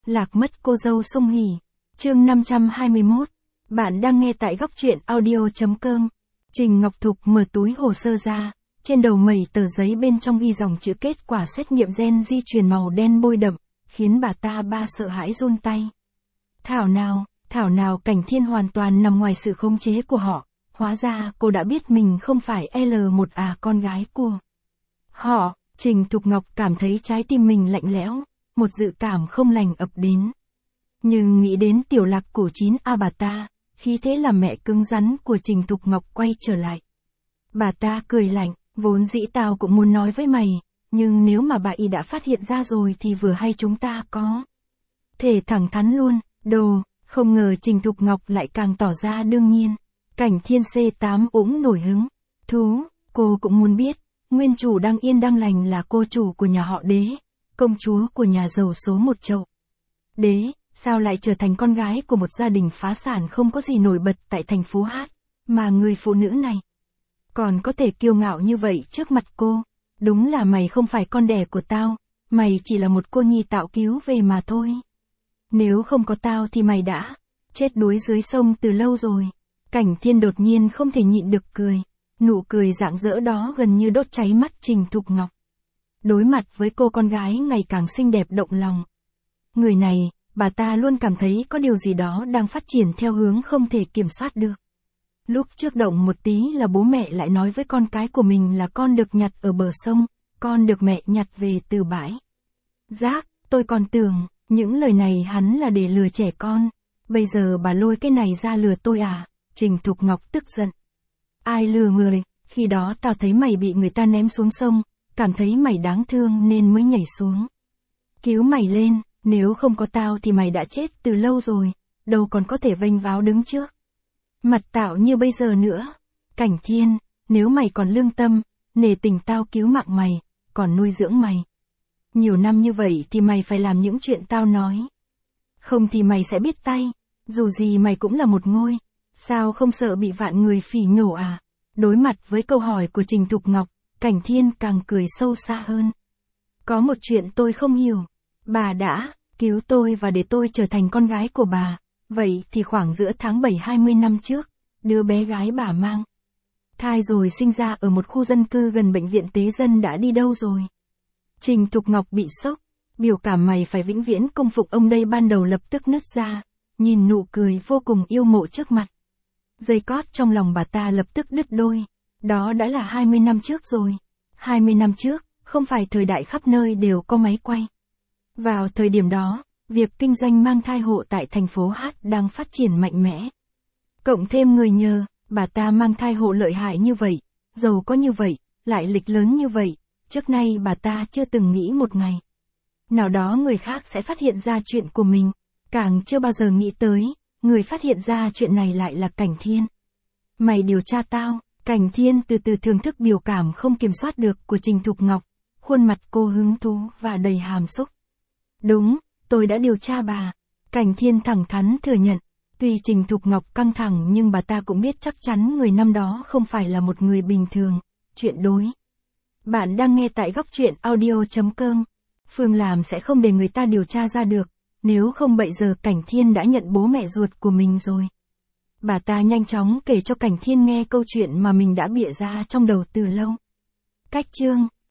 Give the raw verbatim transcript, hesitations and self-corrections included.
Lạc mất cô dâu Sung Hỉ. Chương năm trăm hai mươi mốt. Bạn đang nghe tại góc truyện audio.com. Trình Ngọc Thục mở túi hồ sơ ra, trên đầu mẩy tờ giấy bên trong ghi dòng chữ kết quả xét nghiệm gen di truyền màu đen bôi đậm, khiến bà ta ba sợ hãi run tay. Thảo nào, thảo nào Cảnh Thiên hoàn toàn nằm ngoài sự khống chế của họ, hóa ra cô đã biết mình không phải L một à con gái của họ. Trình Thục Ngọc cảm thấy trái tim mình lạnh lẽo, một dự cảm không lành ập đến. Nhưng nghĩ đến tiểu Lạc cổ chín a bà ta, khí thế làm mẹ cứng rắn của Trình Thục Ngọc quay trở lại. Bà ta cười lạnh, vốn dĩ tao cũng muốn nói với mày, nhưng nếu mà bà y đã phát hiện ra rồi thì vừa hay chúng ta có thể thẳng thắn luôn, đồ, không ngờ Trình Thục Ngọc lại càng tỏ ra đương nhiên. Cảnh Thiên C tám ủng nổi hứng, thú, cô cũng muốn biết, nguyên chủ đang yên đang lành là cô chủ của nhà họ Đế, công chúa của nhà giàu số một chậu. Đế, sao lại trở thành con gái của một gia đình phá sản không có gì nổi bật tại thành phố Hát, mà người phụ nữ này còn có thể kiêu ngạo như vậy trước mặt cô. Đúng là mày không phải con đẻ của tao, mày chỉ là một cô nhi tạo cứu về mà thôi. Nếu không có tao thì mày đã chết đuối dưới sông từ lâu rồi. Cảnh Thiên đột nhiên không thể nhịn được cười, nụ cười rạng rỡ đó gần như đốt cháy mắt Trình Thục Ngọc. Đối mặt với cô con gái ngày càng xinh đẹp động lòng, người này, bà ta luôn cảm thấy có điều gì đó đang phát triển theo hướng không thể kiểm soát được. Lúc trước động một tí là bố mẹ lại nói với con cái của mình là con được nhặt ở bờ sông, con được mẹ nhặt về từ bãi rác. Tôi còn tưởng, những lời này hắn là để lừa trẻ con. Bây giờ bà lôi cái này ra lừa tôi à? Trình Thục Ngọc tức giận. Ai lừa người, khi đó tao thấy mày bị người ta ném xuống sông, cảm thấy mày đáng thương nên mới nhảy xuống cứu mày lên, nếu không có tao thì mày đã chết từ lâu rồi, đâu còn có thể vênh váo đứng trước mặt tạo như bây giờ nữa. Cảnh Thiên, nếu mày còn lương tâm, nể tình tao cứu mạng mày, còn nuôi dưỡng mày nhiều năm như vậy thì mày phải làm những chuyện tao nói. Không thì mày sẽ biết tay, dù gì mày cũng là một ngôi, sao không sợ bị vạn người phỉ nhổ à? Đối mặt với câu hỏi của Trình Thục Ngọc, Cảnh Thiên càng cười sâu xa hơn. Có một chuyện tôi không hiểu, bà đã cứu tôi và để tôi trở thành con gái của bà, vậy thì khoảng giữa tháng bảy hai mươi năm trước, đứa bé gái bà mang thai rồi sinh ra ở một khu dân cư gần bệnh viện Tế Dân đã đi đâu rồi? Trình Thục Ngọc bị sốc, biểu cảm mày phải vĩnh viễn công phục ông đây ban đầu lập tức nứt ra, nhìn nụ cười vô cùng yêu mộ trước mặt. Dây cót trong lòng bà ta lập tức đứt đôi, đó đã là hai mươi năm trước rồi. hai mươi năm trước, không phải thời đại khắp nơi đều có máy quay. Vào thời điểm đó, việc kinh doanh mang thai hộ tại thành phố Hát đang phát triển mạnh mẽ. Cộng thêm người nhờ, bà ta mang thai hộ lợi hại như vậy, giàu có như vậy, lại lịch lớn như vậy, trước nay bà ta chưa từng nghĩ một ngày nào đó người khác sẽ phát hiện ra chuyện của mình, càng chưa bao giờ nghĩ tới, người phát hiện ra chuyện này lại là Cảnh Thiên. Mày điều tra tao. Cảnh Thiên từ từ thưởng thức biểu cảm không kiểm soát được của Trình Thục Ngọc, khuôn mặt cô hứng thú và đầy hàm xúc. Đúng, tôi đã điều tra bà. Cảnh Thiên thẳng thắn thừa nhận, tuy Trình Thục Ngọc căng thẳng nhưng bà ta cũng biết chắc chắn người năm đó không phải là một người bình thường. Chuyện đối. Bạn đang nghe tại góc truyện audio.com. Phương làm sẽ không để người ta điều tra ra được, nếu không bây giờ Cảnh Thiên đã nhận bố mẹ ruột của mình rồi. Bà ta nhanh chóng kể cho Cảnh Thiên nghe câu chuyện mà mình đã bịa ra trong đầu từ lâu. Cách chương